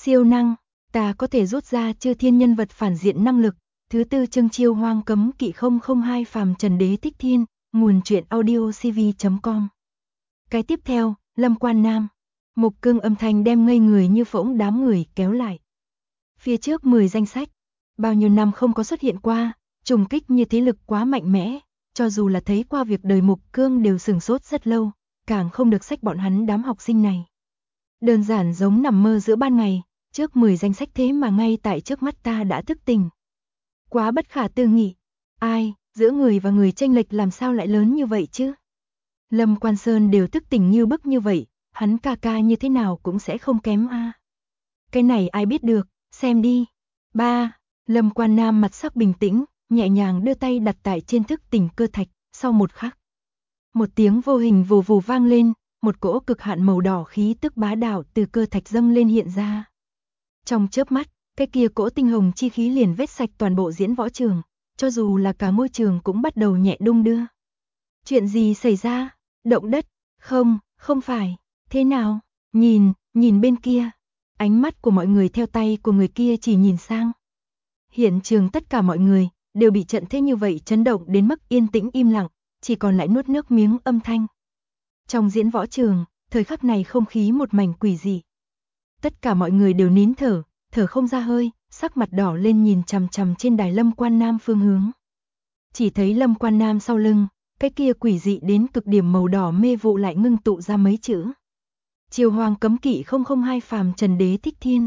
Siêu năng, ta có thể rút ra chư thiên nhân vật phản diện năng lực. Thứ tư chương Chiêu Hoang Cấm Kỵ 002 Phàm Trần Đế Thích Thiên, nguồn truyện audio cv.com. Cái tiếp theo, Lâm Quan Nam. Mục Cương âm thanh đem ngây người như phỗng đám người kéo lại. Phía trước 10 danh sách, bao nhiêu năm không có xuất hiện qua, trùng kích như thế lực quá mạnh mẽ, cho dù là thấy qua việc đời Mục Cương đều sửng sốt rất lâu, càng không được sách bọn hắn đám học sinh này. Đơn giản giống nằm mơ giữa ban ngày, trước 10 danh sách thế mà ngay tại trước mắt ta đã thức tỉnh. Quá bất khả tư nghị. Ai, giữa người và người chênh lệch làm sao lại lớn như vậy chứ? Lâm Quan Sơn đều thức tỉnh như bức như vậy, hắn ca ca như thế nào cũng sẽ không kém a. Cái này ai biết được, xem đi. 3. Lâm Quan Nam mặt sắc bình tĩnh, nhẹ nhàng đưa tay đặt tại trên thức tỉnh cơ thạch, sau một khắc. Một tiếng vô hình vù vù vang lên, một cỗ cực hạn màu đỏ khí tức bá đạo từ cơ thạch dâng lên hiện ra. Trong chớp mắt, cái kia cỗ tinh hồng chi khí liền vết sạch toàn bộ diễn võ trường, cho dù là cả môi trường cũng bắt đầu nhẹ đung đưa. Chuyện gì xảy ra? Động đất? Không phải. Thế nào? Nhìn bên kia. Ánh mắt của mọi người theo tay của người kia chỉ nhìn sang. Hiện trường tất cả mọi người đều bị trận thế như vậy chấn động đến mức yên tĩnh im lặng, chỉ còn lại nuốt nước miếng âm thanh. Trong diễn võ trường, thời khắc này không khí một mảnh quỷ dị. Tất cả mọi người đều nín thở không ra hơi, sắc mặt đỏ lên nhìn chằm chằm trên đài Lâm Quan Nam phương hướng. Chỉ thấy Lâm Quan Nam sau lưng, cái kia quỷ dị đến cực điểm màu đỏ mê vụ lại ngưng tụ ra mấy chữ. Chiêu Hoang Cấm Kỵ 002 Phàm Trần Đế Thích Thiên.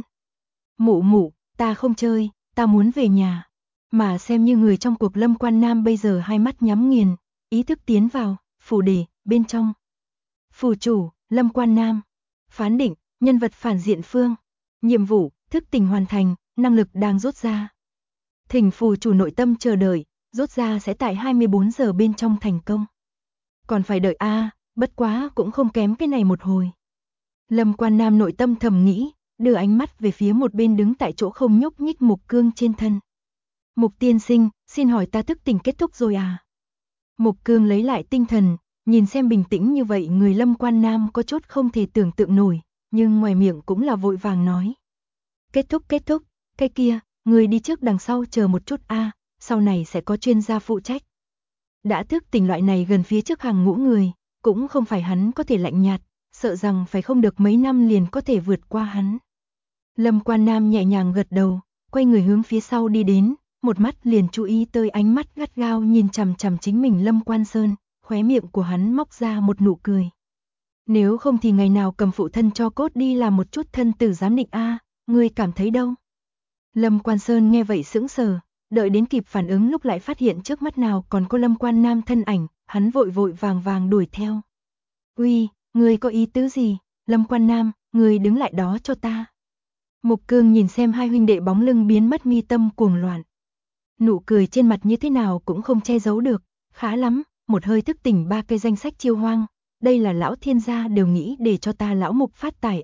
Mụ, ta không chơi, ta muốn về nhà. Mà xem như người trong cuộc Lâm Quan Nam bây giờ hai mắt nhắm nghiền, ý thức tiến vào, phủ đề, bên trong. Phủ chủ, Lâm Quan Nam. Phán định, nhân vật phản diện phương. Nhiệm vụ, thức tỉnh hoàn thành, năng lực đang rút ra. Thỉnh phù chủ nội tâm chờ đợi, rút ra sẽ tại 24 giờ bên trong thành công. Còn phải đợi bất quá cũng không kém cái này một hồi. Lâm Quan Nam nội tâm thầm nghĩ, đưa ánh mắt về phía một bên đứng tại chỗ không nhúc nhích Mục Cương trên thân. Mục tiên sinh, xin hỏi ta thức tỉnh kết thúc rồi à? Mục Cương lấy lại tinh thần, nhìn xem bình tĩnh như vậy người Lâm Quan Nam có chút không thể tưởng tượng nổi, nhưng ngoài miệng cũng là vội vàng nói. Kết thúc, cái kia, người đi trước đằng sau chờ một chút sau này sẽ có chuyên gia phụ trách. Đã thức tỉnh loại này gần phía trước hàng ngũ người, cũng không phải hắn có thể lạnh nhạt, sợ rằng phải không được mấy năm liền có thể vượt qua hắn. Lâm Quan Nam nhẹ nhàng gật đầu, quay người hướng phía sau đi đến, một mắt liền chú ý tới ánh mắt gắt gao nhìn chằm chằm chính mình Lâm Quan Sơn, khóe miệng của hắn móc ra một nụ cười. Nếu không thì ngày nào cầm phụ thân cho cốt đi làm một chút thân tử giám định ngươi cảm thấy đâu? Lâm Quan Sơn nghe vậy sững sờ, đợi đến kịp phản ứng lúc lại phát hiện trước mắt nào còn có Lâm Quan Nam thân ảnh, hắn vội vàng đuổi theo. Uy, ngươi có ý tứ gì? Lâm Quan Nam, ngươi đứng lại đó cho ta. Mục Cương nhìn xem hai huynh đệ bóng lưng biến mất mi tâm cuồng loạn. Nụ cười trên mặt như thế nào cũng không che giấu được, khá lắm, một hơi thức tỉnh 3 cây danh sách Chiêu Hoang, đây là lão thiên gia đều nghĩ để cho ta lão Mục phát tài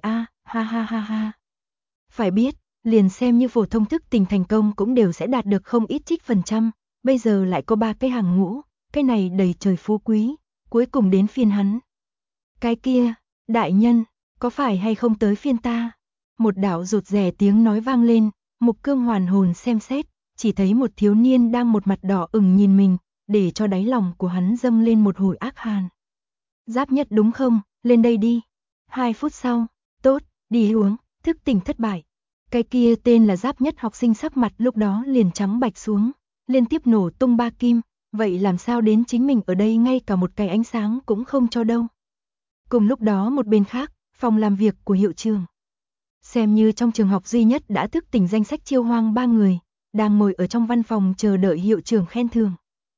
ha. Phải biết, liền xem như phổ thông thức tỉnh thành công cũng đều sẽ đạt được không ít trích phần trăm, bây giờ lại có 3 cái hàng ngũ, cái này đầy trời phú quý, cuối cùng đến phiên hắn. Cái kia, đại nhân, có phải hay không tới phiên ta? Một đạo rụt rè tiếng nói vang lên, Mục Cương hoàn hồn xem xét, chỉ thấy một thiếu niên đang một mặt đỏ ửng nhìn mình, để cho đáy lòng của hắn dâng lên một hồi ác hàn. Giáp Nhất đúng không, lên đây đi. 2 phút sau, tốt, đi uống, thức tỉnh thất bại. Cái kia tên là Giáp Nhất học sinh sắc mặt lúc đó liền trắng bạch xuống, liên tiếp nổ tung 3 kim, vậy làm sao đến chính mình ở đây ngay cả một cái ánh sáng cũng không cho đâu. Cùng lúc đó một bên khác, phòng làm việc của hiệu trưởng. Xem như trong trường học duy nhất đã thức tỉnh danh sách Chiêu Hoang 3 người, đang ngồi ở trong văn phòng chờ đợi hiệu trưởng khen thưởng.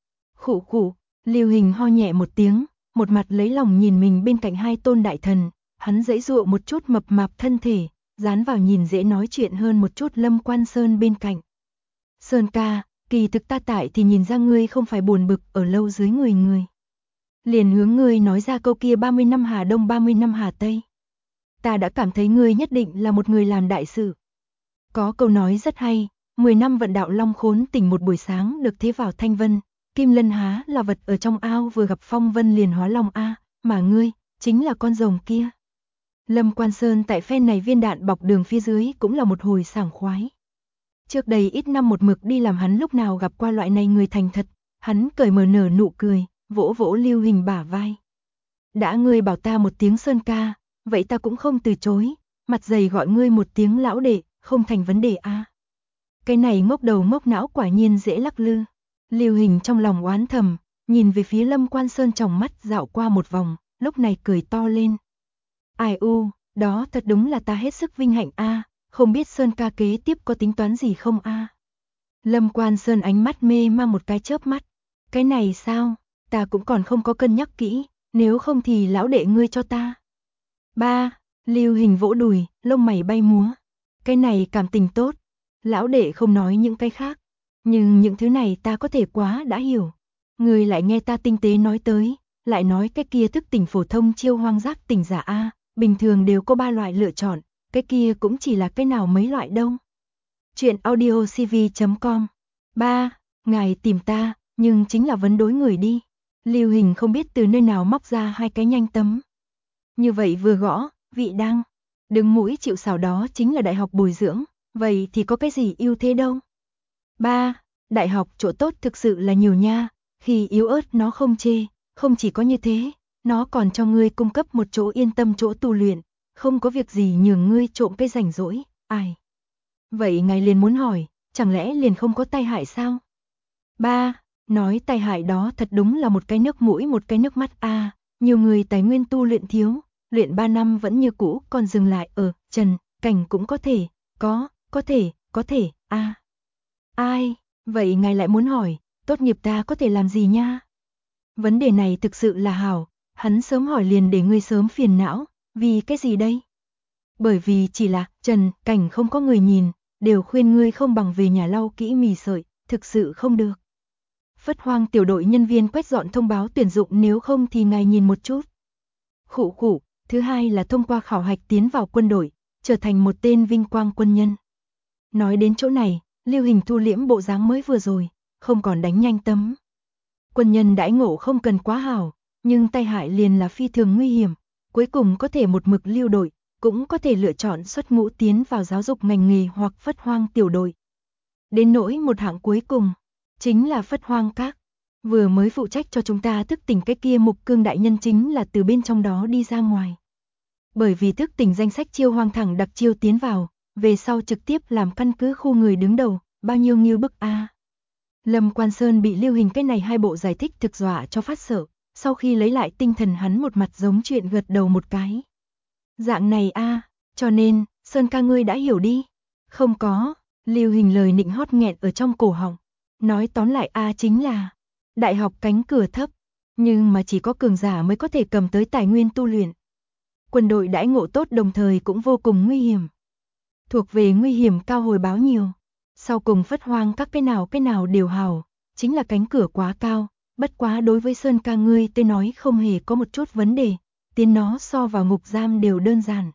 Khụ, Lưu Hình ho nhẹ một tiếng, một mặt lấy lòng nhìn mình bên cạnh hai tôn đại thần, hắn giãy giụa một chút mập mạp thân thể, dán vào nhìn dễ nói chuyện hơn một chút Lâm Quan Sơn bên cạnh. Sơn ca, kỳ thực ta tại thì nhìn ra ngươi không phải buồn bực ở lâu dưới người. Liền hướng ngươi nói ra câu kia 30 năm Hà Đông 30 năm Hà Tây. Ta đã cảm thấy ngươi nhất định là một người làm đại sự. Có câu nói rất hay, 10 năm vận đạo long khốn tỉnh một buổi sáng được thế vào thanh vân, kim lân há là vật ở trong ao vừa gặp phong vân liền hóa long mà ngươi, chính là con rồng kia. Lâm Quan Sơn tại phen này viên đạn bọc đường phía dưới cũng là một hồi sảng khoái. Trước đây ít năm một mực đi làm hắn lúc nào gặp qua loại này người thành thật, hắn cởi mở nở nụ cười, vỗ vỗ Lưu Hình bả vai. Đã ngươi bảo ta một tiếng Sơn ca, vậy ta cũng không từ chối, mặt dày gọi ngươi một tiếng lão đệ, không thành vấn đề a. Cái này ngốc đầu ngốc não quả nhiên dễ lắc lư. Lưu Hình trong lòng oán thầm, nhìn về phía Lâm Quan Sơn tròng mắt dạo qua một vòng, lúc này cười to lên. Ai u, đó thật đúng là ta hết sức vinh hạnh a, không biết Sơn ca kế tiếp có tính toán gì không a. Lâm Quan Sơn ánh mắt mê mang một cái chớp mắt. Cái này sao, ta cũng còn không có cân nhắc kỹ, nếu không thì lão đệ ngươi cho ta. Ba, Lưu Hình vỗ đùi, lông mày bay múa. Cái này cảm tình tốt, lão đệ không nói những cái khác, nhưng những thứ này ta có thể quá đã hiểu. Ngươi lại nghe ta tinh tế nói tới, lại nói cái kia thức tỉnh phổ thông chiêu hoang giác tỉnh giả a, bình thường đều có 3 loại lựa chọn, cái kia cũng chỉ là cái nào mấy loại đâu. Chuyện audiocv.com. 3. Ngài tìm ta, nhưng chính là vấn đối người đi. Lưu Hình không biết từ nơi nào móc ra 2 cái nhanh tấm. Như vậy vừa gõ, vị đang đứng mũi chịu sào đó chính là đại học bồi dưỡng, vậy thì có cái gì ưu thế đâu. 3. Đại học chỗ tốt thực sự là nhiều nha, khi yếu ớt nó không chê, không chỉ có như thế, nó còn cho ngươi cung cấp một chỗ yên tâm chỗ tu luyện, không có việc gì nhường ngươi trộm cái rảnh rỗi, ai. Vậy ngài liền muốn hỏi, chẳng lẽ liền không có tai hại sao? 3. Nói tai hại đó thật đúng là một cái nước mũi một cái nước mắt a, nhiều người tài nguyên tu luyện thiếu, luyện 3 năm vẫn như cũ, còn dừng lại ở trần cảnh cũng có thể, có thể, a. Ai, vậy ngài lại muốn hỏi, tốt nghiệp ta có thể làm gì nha? Vấn đề này thực sự là hảo, hắn sớm hỏi liền để ngươi sớm phiền não, vì cái gì đây? Bởi vì chỉ là trần cảnh không có người nhìn, đều khuyên ngươi không bằng về nhà lau kỹ mì sợi, thực sự không được. Phất Hoang tiểu đội nhân viên quét dọn thông báo tuyển dụng, nếu không thì ngài nhìn một chút. Khụ, thứ hai là thông qua khảo hạch tiến vào quân đội, trở thành một tên vinh quang quân nhân. Nói đến chỗ này, Lưu Hình thu liễm bộ dáng mới vừa rồi, không còn đánh nhanh tấm. Quân nhân đãi ngộ không cần quá hảo, nhưng tai hại liền là phi thường nguy hiểm, cuối cùng có thể một mực lưu đội, cũng có thể lựa chọn xuất ngũ tiến vào giáo dục ngành nghề hoặc Phất Hoang tiểu đội. Đến nỗi một hạng cuối cùng, chính là Phất Hoang các. Vừa mới phụ trách cho chúng ta thức tỉnh cái kia Mục Cương đại nhân chính là từ bên trong đó đi ra ngoài. Bởi vì thức tỉnh danh sách chiêu hoang thẳng đặc chiêu tiến vào, về sau trực tiếp làm căn cứ khu người đứng đầu, bao nhiêu nghiêu bức a. Lâm Quan Sơn bị Lưu Hình cái này 2 bộ giải thích thực dọa cho phát sợ, sau khi lấy lại tinh thần hắn một mặt giống chuyện gật đầu một cái. Dạng này a, cho nên, Sơn ca ngươi đã hiểu đi. Không có, Lưu Hình lời nịnh hót nghẹn ở trong cổ họng. Nói tóm lại a chính là, đại học cánh cửa thấp, nhưng mà chỉ có cường giả mới có thể cầm tới tài nguyên tu luyện. Quân đội đãi ngộ tốt đồng thời cũng vô cùng nguy hiểm. Thuộc về nguy hiểm cao hồi báo nhiều. Sau cùng Phất Hoang các cái nào đều hào, chính là cánh cửa quá cao, bất quá đối với Sơn ca ngươi tôi nói không hề có một chút vấn đề, tiến nó so vào ngục giam đều đơn giản.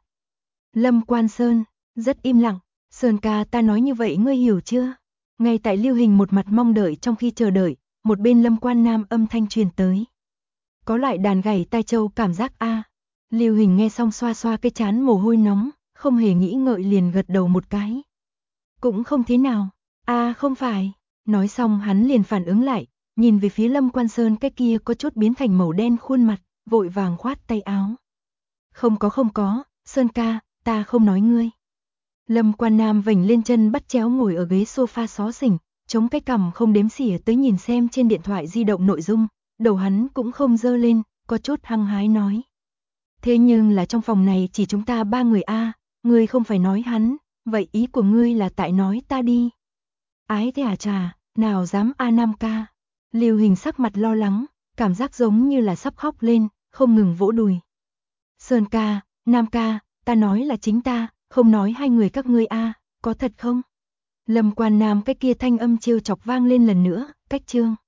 Lâm Quan Sơn, rất im lặng, Sơn ca ta nói như vậy ngươi hiểu chưa? Ngay tại Lưu Hình một mặt mong đợi trong khi chờ đợi, một bên Lâm Quan Nam âm thanh truyền tới. Có loại đàn gảy tai châu cảm giác a. Lưu Hình nghe xong xoa xoa cái trán mồ hôi nóng, không hề nghĩ ngợi liền gật đầu một cái. Cũng không thế nào, không phải, nói xong hắn liền phản ứng lại, nhìn về phía Lâm Quan Sơn cái kia có chút biến thành màu đen khuôn mặt, vội vàng khoát tay áo. Không có, Sơn ca, ta không nói ngươi. Lâm Quan Nam vểnh lên chân bắt chéo ngồi ở ghế sofa xó xỉnh, chống cái cằm không đếm xỉa tới nhìn xem trên điện thoại di động nội dung, đầu hắn cũng không dơ lên, có chút hăng hái nói. Thế nhưng là trong phòng này chỉ chúng ta 3 người a, ngươi không phải nói hắn, vậy ý của ngươi là tại nói ta đi. Ái thế à trà, nào dám Nam ca. Lưu Hình sắc mặt lo lắng, cảm giác giống như là sắp khóc lên, không ngừng vỗ đùi. Sơn ca, Nam ca, ta nói là chính ta, không nói 2 người các ngươi có thật không? Lâm Quan Nam cái kia thanh âm trêu chọc vang lên lần nữa, cách chương.